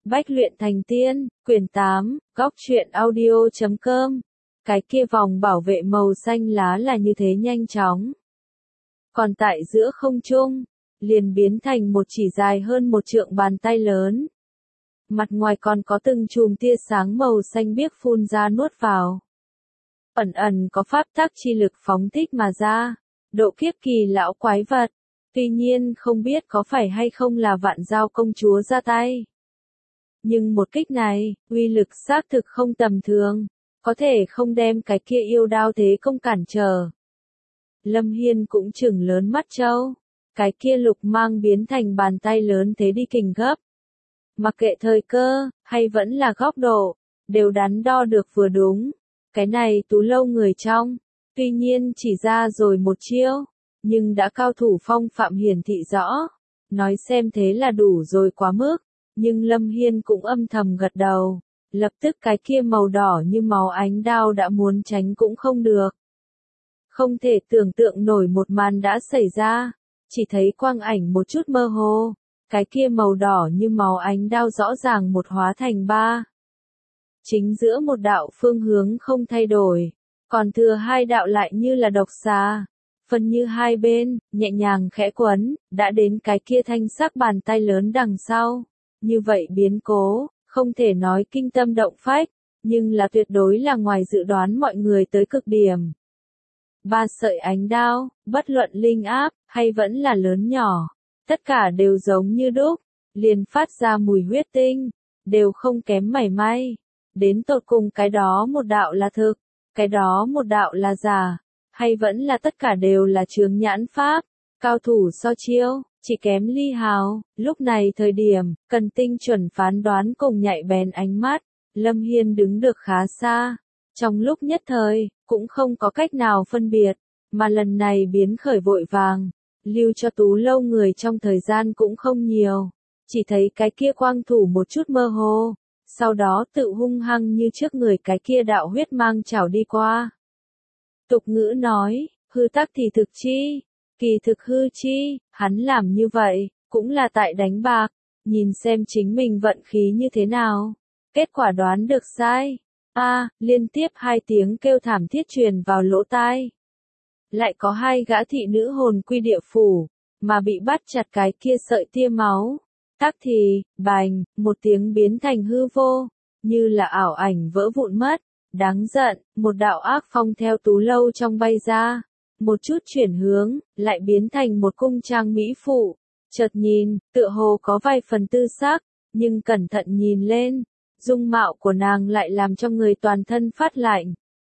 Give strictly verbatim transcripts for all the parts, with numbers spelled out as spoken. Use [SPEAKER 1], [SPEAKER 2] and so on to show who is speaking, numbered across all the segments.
[SPEAKER 1] Bách luyện thành tiên, quyển tám, góc truyện audio chấm com. Cái kia vòng bảo vệ màu xanh lá là như thế nhanh chóng. Còn tại giữa không trung, liền biến thành một chỉ dài hơn một trượng bàn tay lớn. Mặt ngoài còn có từng chùm tia sáng màu xanh biếc phun ra nuốt vào. Ẩn ẩn có pháp tắc chi lực phóng thích mà ra, độ kiếp kỳ lão quái vật. Tuy nhiên không biết có phải hay không là Vạn Dao công chúa ra tay. Nhưng một kích này, uy lực xác thực không tầm thường, có thể không đem cái kia yêu đao thế công cản trở. Lâm Hiên cũng trừng lớn mắt trâu, cái kia lục mang biến thành bàn tay lớn thế đi kình gấp. Mặc kệ thời cơ, hay vẫn là góc độ, đều đắn đo được vừa đúng. Cái này Tú Lâu người trong, tuy nhiên chỉ ra rồi một chiêu, nhưng đã cao thủ phong phạm hiển thị rõ. Nói xem thế là đủ rồi quá mức, nhưng Lâm Hiên cũng âm thầm gật đầu. Lập tức cái kia màu đỏ như máu ánh đao đã muốn tránh cũng không được. Không thể tưởng tượng nổi một màn đã xảy ra, chỉ thấy quang ảnh một chút mơ hồ. Cái kia màu đỏ như máu ánh đao rõ ràng một hóa thành ba. Chính giữa một đạo phương hướng không thay đổi, còn thừa hai đạo lại như là độc xà. Phân như hai bên, nhẹ nhàng khẽ quấn, đã đến cái kia thanh sắc bàn tay lớn đằng sau. Như vậy biến cố, không thể nói kinh tâm động phách, nhưng là tuyệt đối là ngoài dự đoán mọi người tới cực điểm. Ba sợi ánh đao, bất luận linh áp, hay vẫn là lớn nhỏ, tất cả đều giống như đúc, liền phát ra mùi huyết tinh, đều không kém mảy may. Đến tột cùng cái đó một đạo là thực, cái đó một đạo là giả, hay vẫn là tất cả đều là chướng nhãn pháp, cao thủ so chiêu, chỉ kém ly hào. Lúc này thời điểm, cần tinh chuẩn phán đoán cùng nhạy bén ánh mắt, Lâm Hiên đứng được khá xa. Trong lúc nhất thời, cũng không có cách nào phân biệt, mà lần này biến khởi vội vàng, lưu cho Tú Lâu người trong thời gian cũng không nhiều. Chỉ thấy cái kia quang thủ một chút mơ hồ, sau đó tự hung hăng như trước người cái kia đạo huyết mang chảo đi qua. Tục ngữ nói, hư tắc thì thực chi, kỳ thực hư chi, hắn làm như vậy, cũng là tại đánh bạc, nhìn xem chính mình vận khí như thế nào. Kết quả đoán được sai. A, liên tiếp hai tiếng kêu thảm thiết truyền vào lỗ tai. Lại có hai gã thị nữ hồn quy địa phủ, mà bị bắt chặt cái kia sợi tia máu. Tắc thì, bành, một tiếng biến thành hư vô, như là ảo ảnh vỡ vụn mất. Đáng giận, một đạo ác phong theo Tú Lâu trong bay ra, một chút chuyển hướng, lại biến thành một cung trang mỹ phụ. Chợt nhìn, tựa hồ có vài phần tư sắc, nhưng cẩn thận nhìn lên, dung mạo của nàng lại làm cho người toàn thân phát lạnh.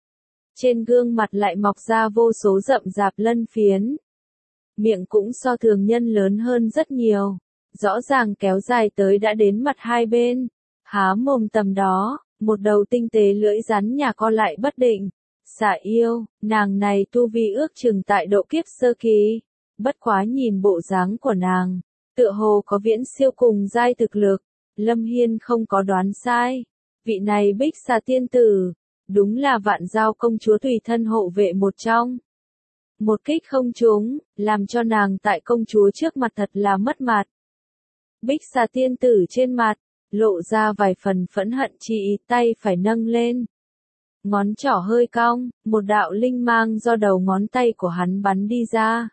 [SPEAKER 1] Trên gương mặt lại mọc ra vô số rậm rạp lân phiến. Miệng cũng so thường nhân lớn hơn rất nhiều, rõ ràng kéo dài tới đã đến mặt hai bên. Há mồm tầm đó, một đầu tinh tế lưỡi rắn nhà co lại bất định. Xả yêu, nàng này tu vi ước chừng tại độ kiếp sơ kỳ. Bất quá nhìn bộ dáng của nàng, tựa hồ có viễn siêu cùng giai thực lực. Lâm Hiên không có đoán sai. Vị này Bích Xà tiên tử, đúng là Vạn Dao công chúa tùy thân hộ vệ một trong. Một kích không trúng, làm cho nàng tại công chúa trước mặt thật là mất mặt. Bích Xà tiên tử trên mặt, lộ ra vài phần phẫn hận chi, tay phải nâng lên. Ngón trỏ hơi cong, một đạo linh mang do đầu ngón tay của hắn bắn đi ra.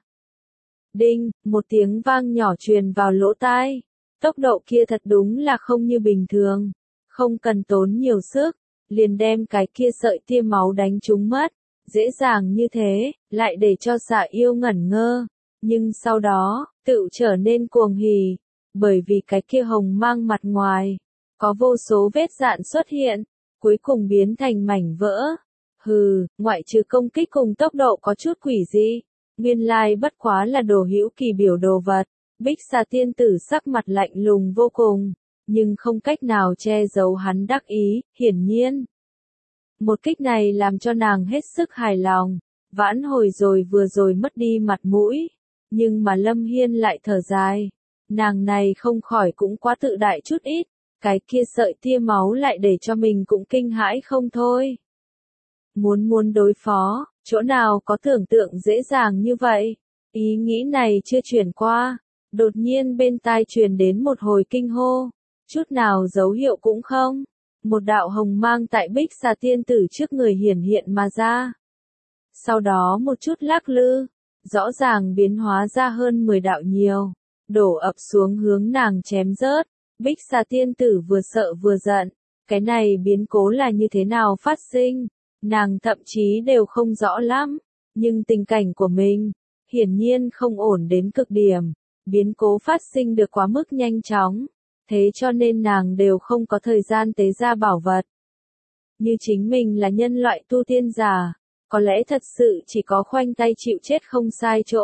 [SPEAKER 1] Đinh, một tiếng vang nhỏ truyền vào lỗ tai. Tốc độ kia thật đúng là không như bình thường, không cần tốn nhiều sức, liền đem cái kia sợi tia máu đánh trúng mất, dễ dàng như thế, lại để cho Xà yêu ngẩn ngơ, nhưng sau đó, tự trở nên cuồng hỉ, bởi vì cái kia hồng mang mặt ngoài, có vô số vết dạn xuất hiện, cuối cùng biến thành mảnh vỡ. Hừ, ngoại trừ công kích cùng tốc độ có chút quỷ dị, nguyên lai bất quá là đồ hữu kỳ biểu đồ vật. Bích Xà tiên tử sắc mặt lạnh lùng vô cùng, nhưng không cách nào che giấu hắn đắc ý, hiển nhiên. Một kích này làm cho nàng hết sức hài lòng, vãn hồi rồi vừa rồi mất đi mặt mũi, nhưng mà Lâm Hiên lại thở dài. Nàng này không khỏi cũng quá tự đại chút ít, cái kia sợi tia máu lại để cho mình cũng kinh hãi không thôi. Muốn muốn đối phó, chỗ nào có tưởng tượng dễ dàng như vậy, ý nghĩ này chưa chuyển qua. Đột nhiên bên tai truyền đến một hồi kinh hô, Chút nào dấu hiệu cũng không. Một đạo hồng mang tại Bích Xà Tiên Tử trước người hiển hiện mà ra. Sau đó một chút lắc lư, rõ ràng biến hóa ra hơn mười đạo nhiều, đổ ập xuống hướng nàng chém rớt. Bích Xà Tiên Tử vừa sợ vừa giận, cái này biến cố là như thế nào phát sinh, nàng thậm chí đều không rõ lắm, nhưng tình cảnh của mình, hiển nhiên không ổn đến cực điểm, biến cố phát sinh được quá mức nhanh chóng, thế cho nên nàng đều không có thời gian tế ra bảo vật. Như chính mình là nhân loại tu tiên giả, có lẽ thật sự chỉ có khoanh tay chịu chết không sai chỗ.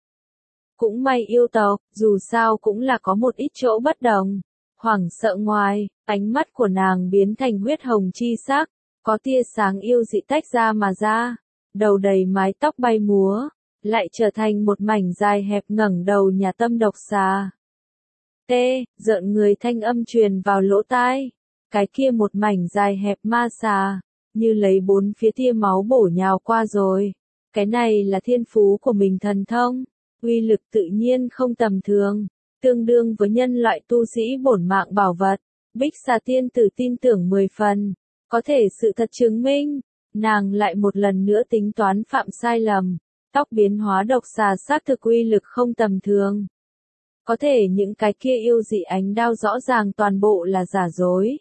[SPEAKER 1] Cũng may yêu tộc, dù sao cũng là có một ít chỗ bất đồng. Hoảng sợ ngoài, ánh mắt của nàng biến thành huyết hồng chi sắc, có tia sáng yêu dị tách ra mà ra, đầu đầy mái tóc bay múa, lại trở thành một mảnh dài hẹp ngẩng đầu nhà tâm độc xà. Tê, rợn người thanh âm truyền vào lỗ tai, cái kia một mảnh dài hẹp ma xà, như lấy bốn phía tia máu bổ nhào qua rồi. Cái này là thiên phú của mình thần thông, uy lực tự nhiên không tầm thường, tương đương với nhân loại tu sĩ bổn mạng bảo vật. Bích Xà Tiên Tử tin tưởng mười phần, có thể sự thật chứng minh, nàng lại một lần nữa tính toán phạm sai lầm, tóc biến hóa độc xà xác thực uy lực không tầm thường. Có thể những cái kia yêu dị ánh đao rõ ràng toàn bộ là giả dối.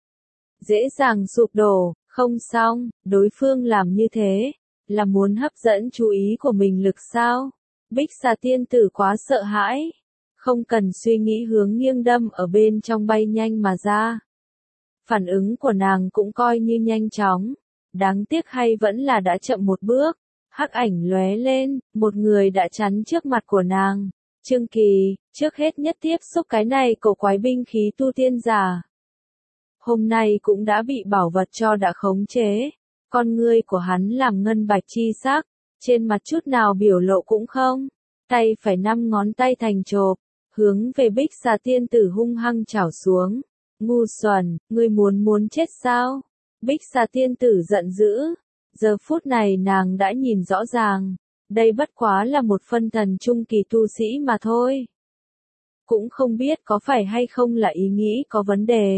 [SPEAKER 1] Dễ dàng sụp đổ, không xong, đối phương làm như thế, là muốn hấp dẫn chú ý của mình lực sao? Bích Xà Tiên Tử quá sợ hãi, không cần suy nghĩ hướng nghiêng đâm ở bên trong bay nhanh mà ra. Phản ứng của nàng cũng coi như nhanh chóng, đáng tiếc hay vẫn là đã chậm một bước, hắc ảnh lóe lên, một người đã chắn trước mặt của nàng. Trương Kỳ, trước hết nhất tiếp xúc cái này cổ quái binh khí tu tiên giả. Hôm nay cũng đã bị bảo vật cho đã khống chế, con ngươi của hắn làm ngân bạch chi sắc, trên mặt chút nào biểu lộ cũng không, tay phải năm ngón tay thành chộp, hướng về Bích Xà Tiên Tử hung hăng chảo xuống. Ngu xuẩn, ngươi muốn muốn chết sao? Bích Xà Tiên Tử giận dữ, giờ phút này nàng đã nhìn rõ ràng, đây bất quá là một phân thần trung kỳ tu sĩ mà thôi. Cũng không biết có phải hay không là ý nghĩ có vấn đề.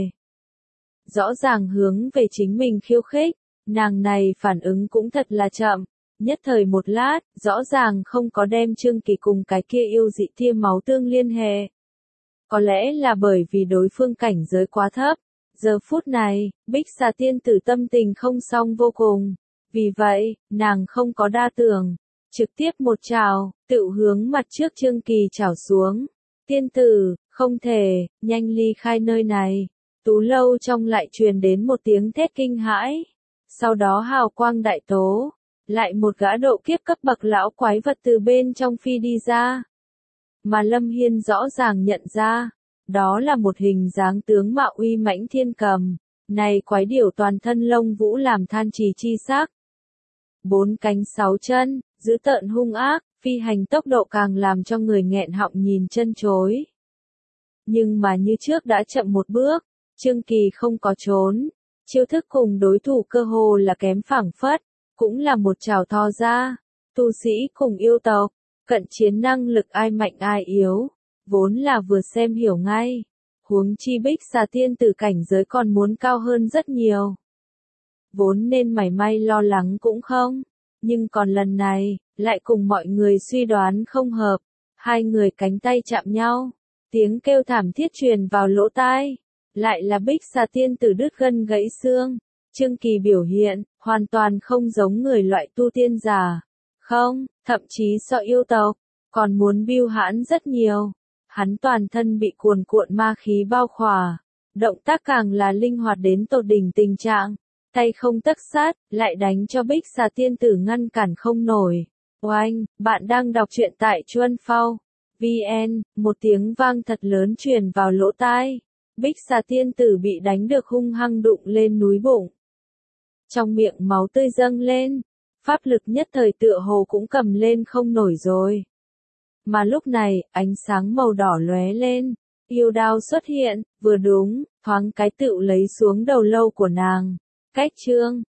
[SPEAKER 1] Rõ ràng hướng về chính mình khiêu khích, nàng này phản ứng cũng thật là chậm, nhất thời một lát, rõ ràng không có đem Trương Kỳ cùng cái kia yêu dị tia máu tương liên hệ. Có lẽ là bởi vì đối phương cảnh giới quá thấp, giờ phút này, Bích Xà Tiên Tử tâm tình không xong vô cùng, vì vậy, nàng không có đa tưởng, trực tiếp một trào, tự hướng mặt trước Trương Kỳ trảo xuống. Tiên tử, không thể, nhanh ly khai nơi này. Tú lâu trong lại truyền đến một tiếng thét kinh hãi. Sau đó hào quang đại tố, lại một gã độ kiếp cấp bậc lão quái vật từ bên trong phi đi ra. Mà Lâm Hiên rõ ràng nhận ra, đó là một hình dáng tướng mạo uy mãnh thiên cầm. Này quái điểu toàn thân lông vũ làm than trì chi sắc. Bốn cánh sáu chân, dữ tợn hung ác, phi hành tốc độ càng làm cho người nghẹn họng nhìn chân chối. Nhưng mà như trước đã chậm một bước, Trương Kỳ không có trốn, chiêu thức cùng đối thủ cơ hồ là kém phảng phất, cũng là một trảo thò ra, tu sĩ cùng yêu tộc, cận chiến năng lực ai mạnh ai yếu, vốn là vừa xem hiểu ngay, huống chi Bích Xà Tiên Tử cảnh giới còn muốn cao hơn rất nhiều. Vốn nên mảy may lo lắng cũng không, nhưng còn lần này, lại cùng mọi người suy đoán không hợp, hai người cánh tay chạm nhau, tiếng kêu thảm thiết truyền vào lỗ tai, lại là Bích Xà Tiên Tử đứt gân gãy xương. Trương Kỳ biểu hiện, hoàn toàn không giống người loại tu tiên giả, không, thậm chí so yêu tộc, còn muốn bưu hãn rất nhiều. Hắn toàn thân bị cuồn cuộn ma khí bao khỏa, động tác càng là linh hoạt đến tột đỉnh tình trạng, tay không tấc sát, lại đánh cho Bích Xà Tiên Tử ngăn cản không nổi. Oanh, bạn đang đọc truyện tại Chuân Phao. vê en, một tiếng vang thật lớn truyền vào lỗ tai. Bích Xà Tiên Tử bị đánh được hung hăng đụng lên núi bụng. Trong miệng máu tươi dâng lên, pháp lực nhất thời tựa hồ cũng cầm lên không nổi rồi. Mà lúc này, ánh sáng màu đỏ lóe lên, yêu đao xuất hiện, vừa đúng, thoáng cái tựu lấy xuống đầu lâu của nàng. Cách trương,